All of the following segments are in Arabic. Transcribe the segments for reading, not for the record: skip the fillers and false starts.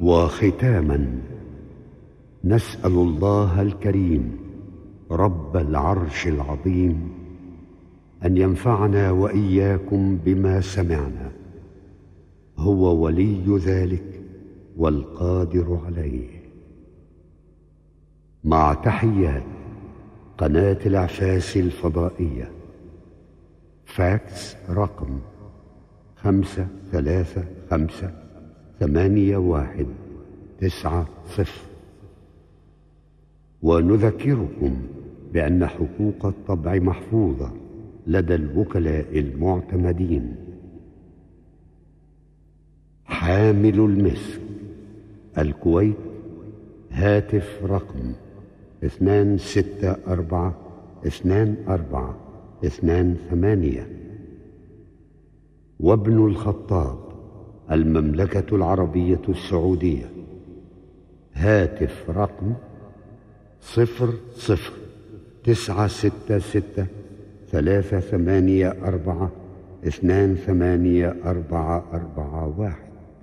وختاما، نسأل الله الكريم رب العرش العظيم أن ينفعنا وإياكم بما سمعنا، هو ولي ذلك والقادر عليه. مع تحيات قناة الإعفاس الفضائية. فاكس رقم 5358190. ونذكركم بأن حقوق الطبع محفوظة لدى الوكلاء المعتمدين. حامل المسك، الكويت، هاتف رقم 2642428. وابن الخطاب، المملكة العربية السعودية، هاتف رقم 009638428441.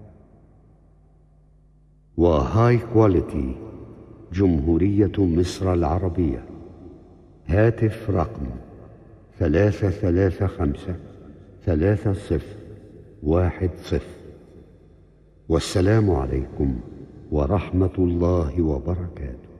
وهاي كواليتي، جمهورية مصر العربية، هاتف رقم 3353010. والسلام عليكم ورحمة الله وبركاته.